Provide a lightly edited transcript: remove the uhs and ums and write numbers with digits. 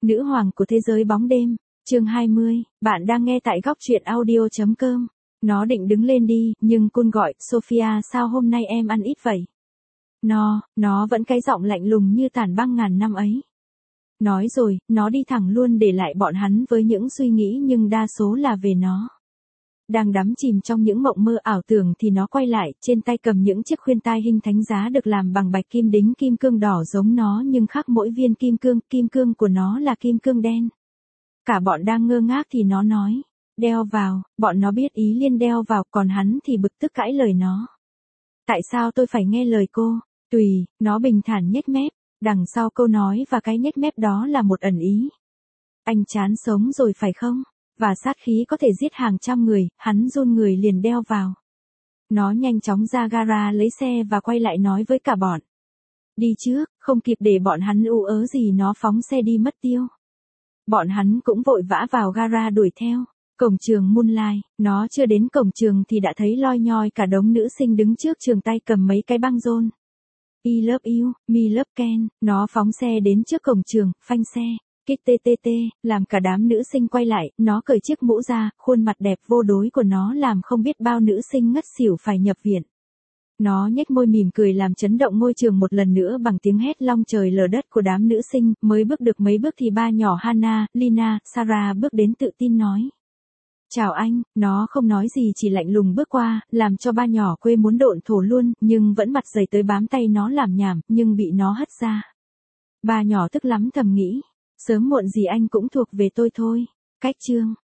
Nữ hoàng của thế giới bóng đêm, chương 20, bạn đang nghe tại góc truyện audio.com. Nó định đứng lên đi, nhưng Kun gọi, Sophia sao hôm nay em ăn ít vậy? Nó vẫn cái giọng lạnh lùng như tàn băng ngàn năm ấy. Nói rồi, nó đi thẳng luôn để lại bọn hắn với những suy nghĩ nhưng đa số là về nó. Đang đắm chìm trong những mộng mơ ảo tưởng thì nó quay lại, trên tay cầm những chiếc khuyên tai hình thánh giá được làm bằng bạch kim đính kim cương đỏ giống nó nhưng khác mỗi viên kim cương của nó là kim cương đen. Cả bọn đang ngơ ngác thì nó nói, đeo vào, bọn nó biết ý Liên đeo vào, còn hắn thì bực tức cãi lời nó. Tại sao tôi phải nghe lời cô? Tùy, nó bình thản nhếch mép, đằng sau câu nói và cái nhếch mép đó là một ẩn ý. Anh chán sống rồi phải không? Và sát khí có thể giết hàng trăm người, hắn run người liền đeo vào. Nó nhanh chóng ra gara lấy xe và quay lại nói với cả bọn. Đi trước, không kịp để bọn hắn ú ớ gì nó phóng xe đi mất tiêu. Bọn hắn cũng vội vã vào gara đuổi theo. Cổng trường Moonlight, nó chưa đến cổng trường thì đã thấy loi nhoi cả đống nữ sinh đứng trước trường tay cầm mấy cái băng rôn. I love you, me love Ken, nó phóng xe đến trước cổng trường, phanh xe. Kích TTT, làm cả đám nữ sinh quay lại, nó cởi chiếc mũ ra, khuôn mặt đẹp vô đối của nó làm không biết bao nữ sinh ngất xỉu phải nhập viện. Nó nhếch môi mỉm cười làm chấn động ngôi trường một lần nữa bằng tiếng hét long trời lở đất của đám nữ sinh, mới bước được mấy bước thì ba nhỏ Hannah, Lina, Sarah bước đến tự tin nói. Chào anh, nó không nói gì chỉ lạnh lùng bước qua, làm cho ba nhỏ quê muốn độn thổ luôn, nhưng vẫn mặt dày tới bám tay nó làm nhảm, nhưng bị nó hất ra. Ba nhỏ tức lắm thầm nghĩ. Sớm muộn gì anh cũng thuộc về tôi thôi. Cách chương.